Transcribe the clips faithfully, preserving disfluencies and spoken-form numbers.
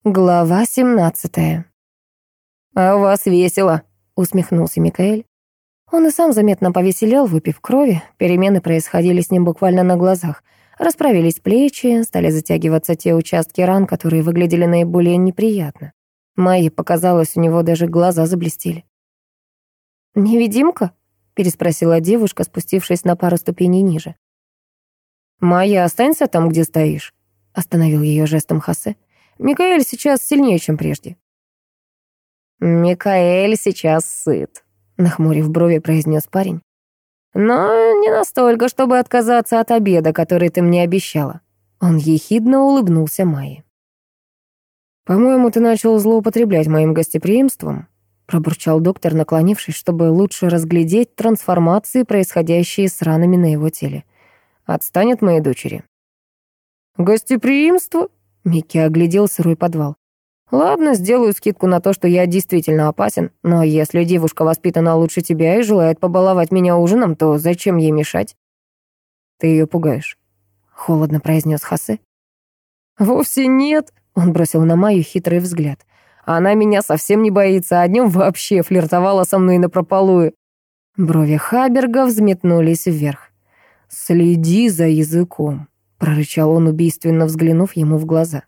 Глава семнадцатая. «А у вас весело», — усмехнулся Микаэль. Он и сам заметно повеселел, выпив крови. Перемены происходили с ним буквально на глазах. Расправились плечи, стали затягиваться те участки ран, которые выглядели наиболее неприятно. Майе показалось, у него даже глаза заблестели. «Невидимка?» — переспросила девушка, спустившись на пару ступеней ниже. «Майя, останься там, где стоишь», — остановил ее жестом Хосе. «Микаэль сейчас сильнее, чем прежде». «Микаэль сейчас сыт», — нахмурив брови, произнес парень. «Но не настолько, чтобы отказаться от обеда, который ты мне обещала». Он ехидно улыбнулся Майе. «По-моему, ты начал злоупотреблять моим гостеприимством», — пробурчал доктор, наклонившись, чтобы лучше разглядеть трансформации, происходящие с ранами на его теле. «Отстань от моей дочери». «Гостеприимство?» — Микки оглядел сырой подвал. «Ладно, сделаю скидку на то, что я действительно опасен, но если девушка воспитана лучше тебя и желает побаловать меня ужином, то зачем ей мешать?» «Ты ее пугаешь», — холодно произнес Хосе. «Вовсе нет», — он бросил на Майю хитрый взгляд. «Она меня совсем не боится, а днем вообще флиртовала со мной напропалую». Брови Хаберга взметнулись вверх. «Следи за языком», — прорычал он, убийственно взглянув ему в глаза.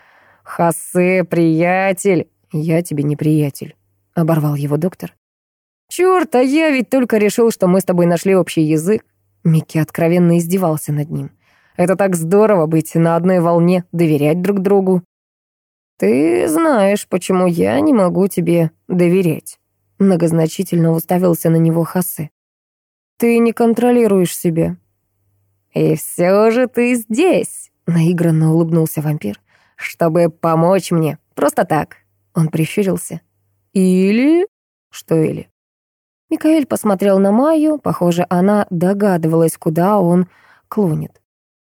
«Хосе, приятель!» «Я тебе не приятель», — оборвал его доктор. «Чёрт, а я ведь только решил, что мы с тобой нашли общий язык». Микки откровенно издевался над ним. «Это так здорово быть на одной волне, доверять друг другу». «Ты знаешь, почему я не могу тебе доверять», — многозначительно уставился на него Хосе. «Ты не контролируешь себя». «И все же ты здесь», — наигранно улыбнулся вампир. «Чтобы помочь мне. Просто так». Он прищурился. «Или...» «Что или?» Микаэль посмотрел на Майю. Похоже, она догадывалась, куда он клонит.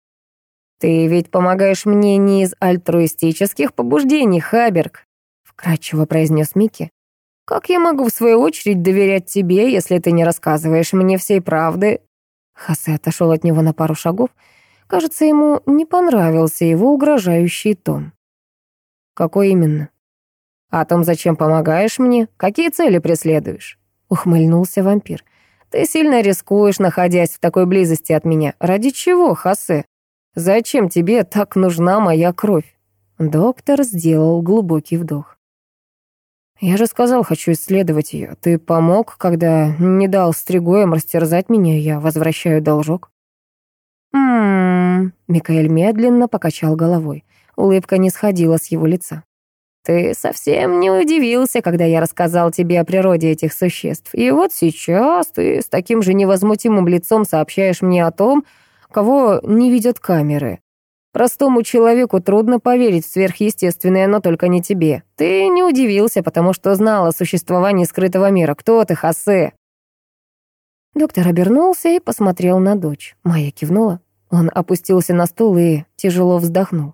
«Ты ведь помогаешь мне не из альтруистических побуждений, Хаберг», — вкратчиво произнес Микки. «Как я могу, в свою очередь, доверять тебе, если ты не рассказываешь мне всей правды?» Хосе отошел от него на пару шагов. Кажется, ему не понравился его угрожающий тон. «Какой именно?» «О том, зачем помогаешь мне, какие цели преследуешь?» — ухмыльнулся вампир. «Ты сильно рискуешь, находясь в такой близости от меня. Ради чего, Хосе? Зачем тебе так нужна моя кровь?» Доктор сделал глубокий вдох. «Я же сказал, хочу исследовать ее. Ты помог, когда не дал стригоям растерзать меня, я возвращаю должок». «М-м-м», Микаэль медленно покачал головой. Улыбка не сходила с его лица. «Ты совсем не удивился, когда я рассказал тебе о природе этих существ. И вот сейчас ты с таким же невозмутимым лицом сообщаешь мне о том, кого не видят камеры. Простому человеку трудно поверить в сверхъестественное, но только не тебе. Ты не удивился, потому что знал о существовании скрытого мира. Кто ты, Хосе?» Доктор обернулся и посмотрел на дочь. Майя кивнула. Он опустился на стул и тяжело вздохнул.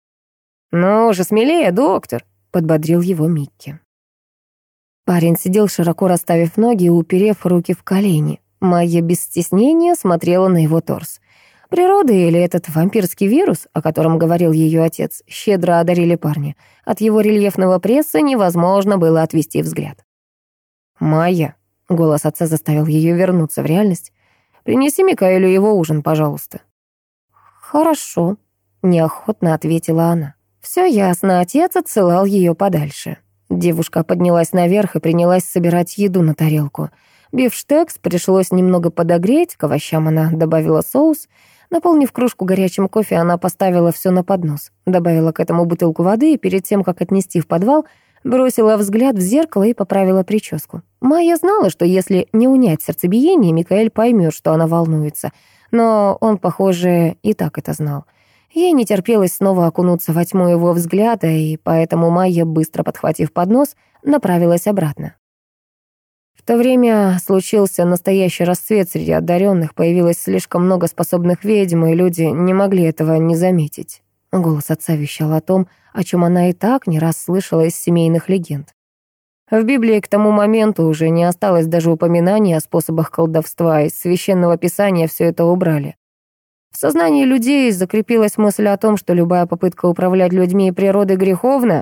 «Ну же, смелее, доктор», — подбодрил его Микки. Парень сидел, широко расставив ноги и уперев руки в колени. Майя без стеснения смотрела на его торс. Природа или этот вампирский вирус, о котором говорил ее отец, щедро одарили парня. От его рельефного пресса невозможно было отвести взгляд. «Майя», — голос отца заставил ее вернуться в реальность, «принеси Микаэлю его ужин, пожалуйста». «Хорошо», — неохотно ответила она. Все ясно, отец отсылал ее подальше. Девушка поднялась наверх и принялась собирать еду на тарелку. Бифштекс пришлось немного подогреть, к овощам она добавила соус. Наполнив кружку горячим кофе, она поставила все на поднос. Добавила к этому бутылку воды и перед тем, как отнести в подвал, бросила взгляд в зеркало и поправила прическу. Майя знала, что если не унять сердцебиение, Микаэль поймет, что она волнуется. Но он, похоже, и так это знал. Ей не терпелось снова окунуться во тьму его взгляда, и поэтому Майя, быстро подхватив поднос, направилась обратно. В то время случился настоящий расцвет среди одаренных, появилось слишком много способных ведьм, и люди не могли этого не заметить. Голос отца вещал о том, о чем она и так не раз слышала из семейных легенд. В Библии к тому моменту уже не осталось даже упоминаний о способах колдовства, из священного писания все это убрали. В сознании людей закрепилась мысль о том, что любая попытка управлять людьми и природой греховна,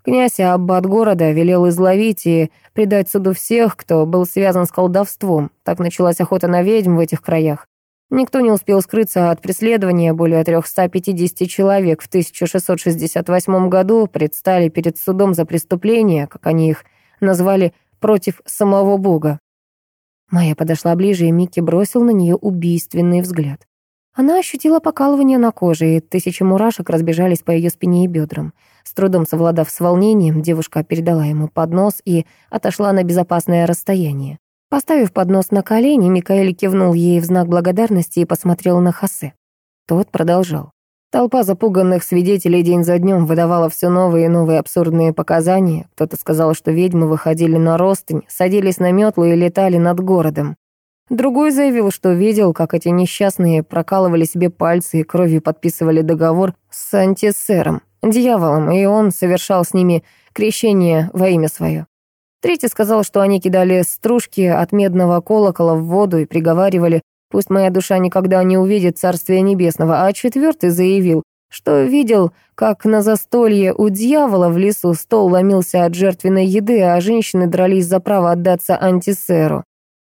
Князь и аббат города велел изловить и предать суду всех, кто был связан с колдовством. Так началась охота на ведьм в этих краях. Никто не успел скрыться от преследования. Более триста пятьдесят человек в тысяча шестьсот шестьдесят восьмом году предстали перед судом за преступления, как они их назвали, против самого Бога. Майя подошла ближе, и Микки бросил на нее убийственный взгляд. Она ощутила покалывание на коже, и тысячи мурашек разбежались по ее спине и бедрам. С трудом совладав с волнением, девушка передала ему поднос и отошла на безопасное расстояние. Поставив поднос на колени, Микаэль кивнул ей в знак благодарности и посмотрел на Хосе. Тот продолжал. Толпа запуганных свидетелей день за днем выдавала все новые и новые абсурдные показания. Кто-то сказал, что ведьмы выходили на ростынь, садились на метлы и летали над городом. Другой заявил, что видел, как эти несчастные прокалывали себе пальцы и кровью подписывали договор с антисером, дьяволом, и он совершал с ними крещение во имя свое. Третий сказал, что они кидали стружки от медного колокола в воду и приговаривали: «Пусть моя душа никогда не увидит Царствия Небесного», а четвертый заявил, что видел, как на застолье у дьявола в лесу стол ломился от жертвенной еды, а женщины дрались за право отдаться антисеру.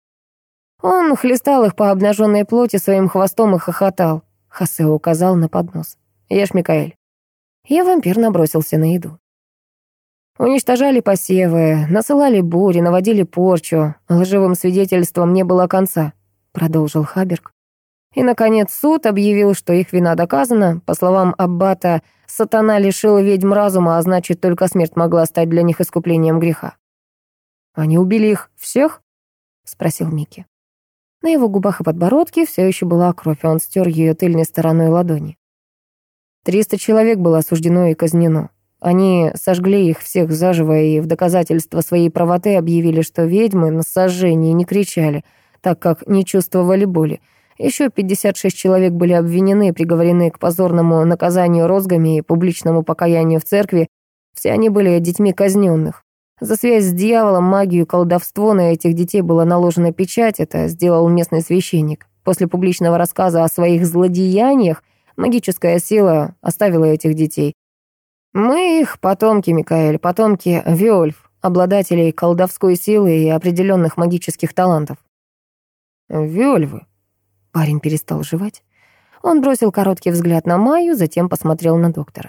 Он хлестал их по обнаженной плоти своим хвостом и хохотал. Хосе указал на поднос. «Ешь, Микаэль». И вампир набросился на еду. Уничтожали посевы, насылали бури, наводили порчу. Лживым свидетельством не было конца, продолжил Хаберг. И, наконец, суд объявил, что их вина доказана. По словам аббата, сатана лишил ведьм разума, а значит, только смерть могла стать для них искуплением греха. «Они убили их всех?» — спросил Микки. На его губах и подбородке все еще была кровь, и он стер ее тыльной стороной ладони. Триста человек было осуждено и казнено. Они сожгли их всех заживо и в доказательство своей правоты объявили, что ведьмы на сожжении не кричали, так как не чувствовали боли. Еще пятьдесят шесть человек были обвинены и приговорены к позорному наказанию розгами и публичному покаянию в церкви. Все они были детьми казненных. За связь с дьяволом, магию, колдовство на этих детей была наложена печать, это сделал местный священник. После публичного рассказа о своих злодеяниях магическая сила оставила этих детей. Мы их потомки, Микаэль, потомки Виольф, обладателей колдовской силы и определенных магических талантов. Виольвы. Парень перестал жевать. Он бросил короткий взгляд на Майю, затем посмотрел на доктора.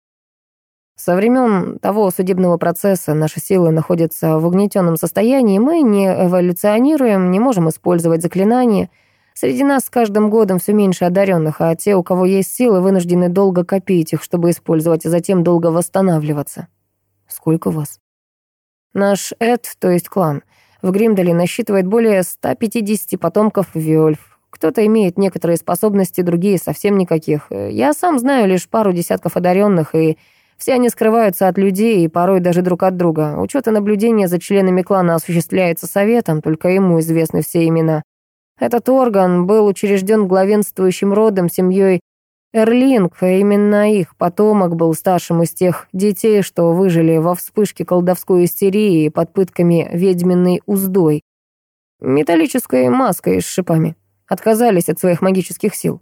Со времен того судебного процесса наши силы находятся в угнетенном состоянии, мы не эволюционируем, не можем использовать заклинания. Среди нас с каждым годом все меньше одаренных, а те, у кого есть силы, вынуждены долго копить их, чтобы использовать, а затем долго восстанавливаться. Сколько вас? Наш Эд, то есть клан, в Гримдале насчитывает более ста пятидесяти потомков Виольф. Кто-то имеет некоторые способности, другие совсем никаких. Я сам знаю лишь пару десятков одаренных, и все они скрываются от людей и порой даже друг от друга. Учет и наблюдение за членами клана осуществляется советом, только ему известны все имена. Этот орган был учрежден главенствующим родом, семьей Эрлинг, а именно их потомок был старшим из тех детей, что выжили во вспышке колдовской истерии под пытками ведьминой уздой, металлической маской с шипами. Отказались от своих магических сил.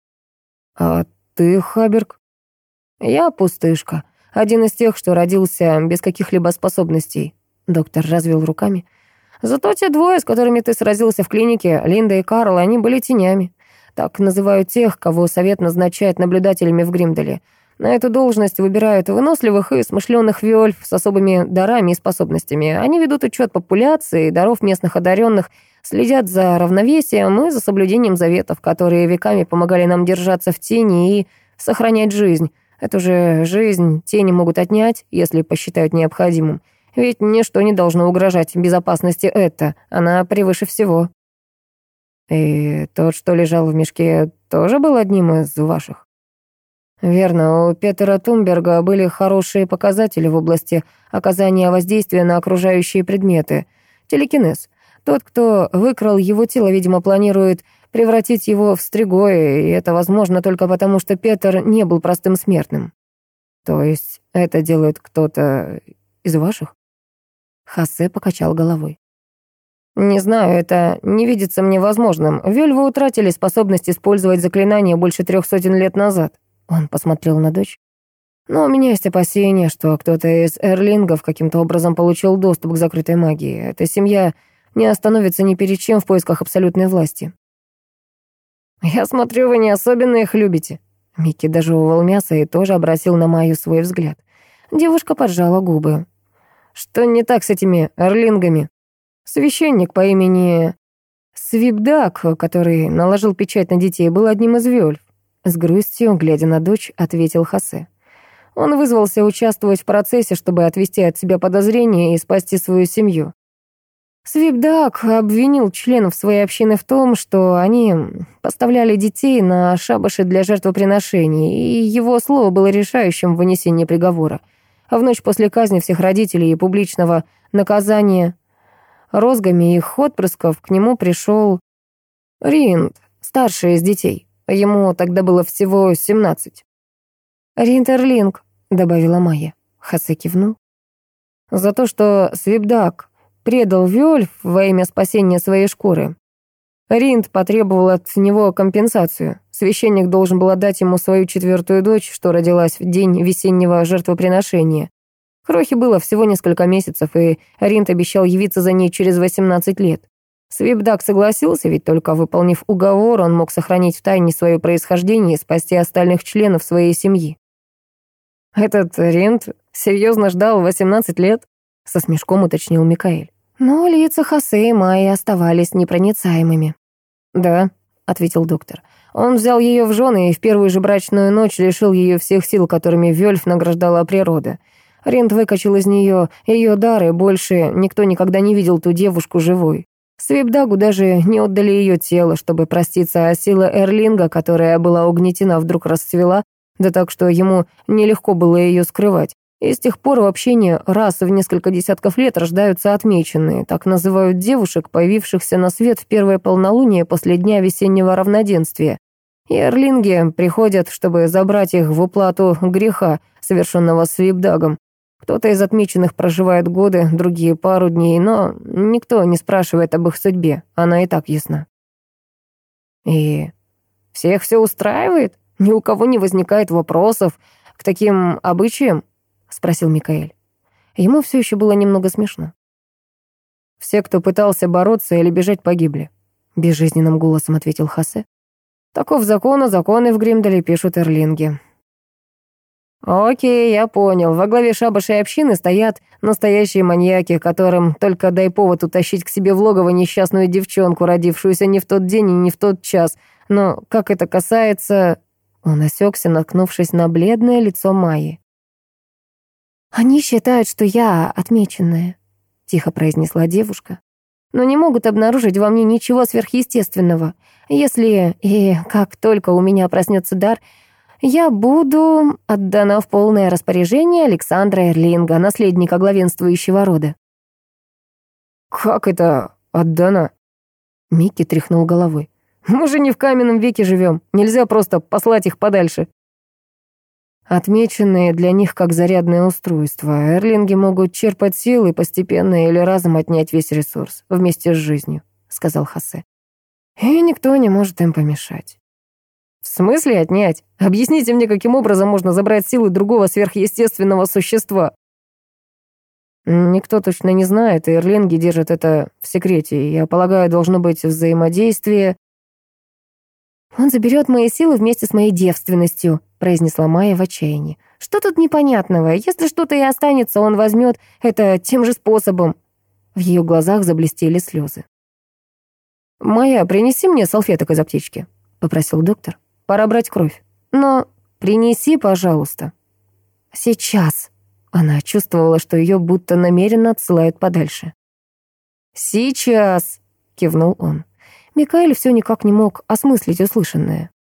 А ты, Хаберг? Я пустышка. Один из тех, что родился без каких-либо способностей. Доктор развел руками. Зато те двое, с которыми ты сразился в клинике, Линда и Карл, они были тенями. Так называют тех, кого совет назначает наблюдателями в Гримдале. На эту должность выбирают выносливых и смышленых виольф с особыми дарами и способностями. Они ведут учет популяции, даров местных одаренных, следят за равновесием и за соблюдением заветов, которые веками помогали нам держаться в тени и сохранять жизнь. Эту же жизнь тени могут отнять, если посчитают необходимым. Ведь ничто не должно угрожать безопасности Этта, она превыше всего. И тот, что лежал в мешке, тоже был одним из ваших? Верно, у Петера Тумберга были хорошие показатели в области оказания воздействия на окружающие предметы. Телекинез. Тот, кто выкрал его тело, видимо, планирует превратить его в стригоя, и это возможно только потому, что Петер не был простым смертным. То есть это делает кто-то из ваших? Хосе покачал головой. Не знаю, это не видится мне возможным. Вельвы утратили способность использовать заклинания больше трех сотен лет назад. Он посмотрел на дочь. Но у меня есть опасения, что кто-то из эрлингов каким-то образом получил доступ к закрытой магии. Эта семья не остановится ни перед чем в поисках абсолютной власти. «Я смотрю, вы не особенно их любите». Микки дожевывал мясо и тоже обратил на Майю свой взгляд. Девушка поджала губы. «Что не так с этими эрлингами?» Священник по имени Свипдак, который наложил печать на детей, был одним из вельф. С грустью, глядя на дочь, ответил Хосе. Он вызвался участвовать в процессе, чтобы отвести от себя подозрения и спасти свою семью. Свипдак обвинил членов своей общины в том, что они поставляли детей на шабаши для жертвоприношений, и его слово было решающим в вынесении приговора. А в ночь после казни всех родителей и публичного наказания розгами их отпрысков к нему пришел Ринд, старший из детей. Ему тогда было всего семнадцать. «Ринд Эрлинг», — добавила Майя. Хосе кивнул. «За то, что Свипдак предал Вельф во имя спасения своей шкуры. Ринд потребовал от него компенсацию. Священник должен был отдать ему свою четвертую дочь, что родилась в день весеннего жертвоприношения. Крохе было всего несколько месяцев, и Ринд обещал явиться за ней через восемнадцать лет. Свипдак согласился, ведь только выполнив уговор, он мог сохранить в тайне свое происхождение и спасти остальных членов своей семьи. «Этот Ринд серьезно ждал восемнадцать лет?» — со смешком уточнил Микаэль. Но лица Хосе и Майи оставались непроницаемыми. «Да», — ответил доктор. «Он взял ее в жены и в первую же брачную ночь лишил ее всех сил, которыми Вельф награждала природа. Ринд выкачал из нее ее дар, и больше никто никогда не видел ту девушку живой. Свипдагу даже не отдали ее тело, чтобы проститься, а сила Эрлинга, которая была угнетена, вдруг расцвела, да так, что ему нелегко было ее скрывать. И с тех пор в общине раз в несколько десятков лет рождаются отмеченные, так называют девушек, появившихся на свет в первое полнолуние после дня весеннего равноденствия. И эрлинги приходят, чтобы забрать их в уплату греха, совершенного Свипдагом. Кто-то из отмеченных проживает годы, другие пару дней, но никто не спрашивает об их судьбе, она и так ясна. «И всех все устраивает? Ни у кого не возникает вопросов к таким обычаям?» — спросил Микаэль. Ему все еще было немного смешно. «Все, кто пытался бороться или бежать, погибли», — безжизненным голосом ответил Хосе. «Таков закон, а законы в Гримдале пишут эрлинги». «Окей, я понял. Во главе шабашей общины стоят настоящие маньяки, которым только дай повод утащить к себе в логово несчастную девчонку, родившуюся не в тот день и не в тот час. Но как это касается...» Он осекся, наткнувшись на бледное лицо Майи. «Они считают, что я отмеченная», — тихо произнесла девушка. «Но не могут обнаружить во мне ничего сверхъестественного. Если и как только у меня проснется дар, я буду отдана в полное распоряжение Александра Эрлинга, наследника главенствующего рода». «Как это отдана?» Микки тряхнул головой. «Мы же не в каменном веке живем. Нельзя просто послать их подальше». «Отмеченные для них как зарядное устройство. Эрлинги могут черпать силы постепенно или разом отнять весь ресурс вместе с жизнью», — сказал Хосе. «И никто не может им помешать». «В смысле отнять? Объясните мне, каким образом можно забрать силы другого сверхъестественного существа?» «Никто точно не знает, и эрлинги держат это в секрете. Я полагаю, должно быть взаимодействие...» «Он заберет мои силы вместе с моей девственностью», — произнесла Майя в отчаянии. «Что тут непонятного? Если что-то и останется, он возьмет это тем же способом». В ее глазах заблестели слезы. «Майя, принеси мне салфеток из аптечки», — попросил доктор. «Пора брать кровь. Но принеси, пожалуйста». «Сейчас». Она чувствовала, что ее будто намеренно отсылают подальше. «Сейчас», — кивнул он. Микаэль все никак не мог осмыслить услышанное.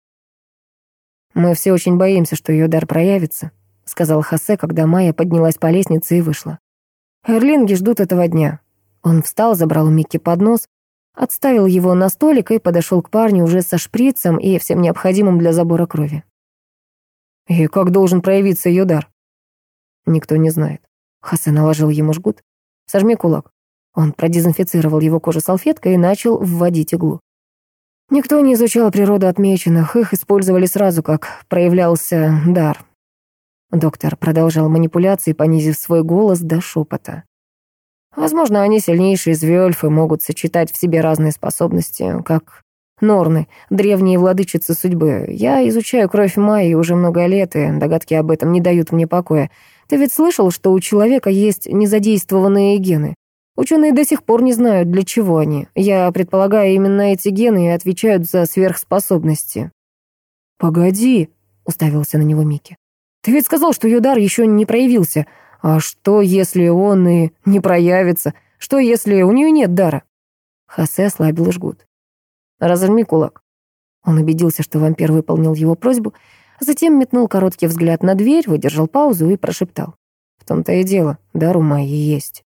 «Мы все очень боимся, что ее дар проявится», — сказал Хосе, когда Майя поднялась по лестнице и вышла. «Эрлинги ждут этого дня». Он встал, забрал у Микки поднос, отставил его на столик и подошел к парню уже со шприцем и всем необходимым для забора крови. «И как должен проявиться ее дар?» «Никто не знает». Хосе наложил ему жгут. «Сожми кулак». Он продезинфицировал его кожу салфеткой и начал вводить иглу. Никто не изучал природу отмеченных, их использовали сразу, как проявлялся дар. Доктор продолжал манипуляции, понизив свой голос до шепота. Возможно, они сильнейшие звёльфы могут сочетать в себе разные способности, как Норны, древние владычицы судьбы. Я изучаю кровь Майи уже много лет, и догадки об этом не дают мне покоя. Ты ведь слышал, что у человека есть незадействованные гены? Ученые до сих пор не знают, для чего они. Я предполагаю, именно эти гены и отвечают за сверхспособности. «Погоди», — уставился на него Микки. «Ты ведь сказал, что ее дар еще не проявился. А что, если он и не проявится? Что, если у нее нет дара?» Хосе ослабил жгут. «Разожми кулак». Он убедился, что вампир выполнил его просьбу, затем метнул короткий взгляд на дверь, выдержал паузу и прошептал. «В том-то и дело, дар у Майи есть».